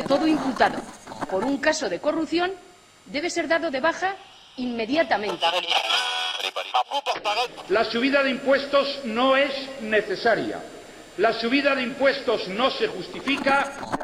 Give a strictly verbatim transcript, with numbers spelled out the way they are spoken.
Todo imputado por un caso de corrupción debe ser dado de baja inmediatamente. La subida de impuestos no es necesaria. La subida de impuestos no se justifica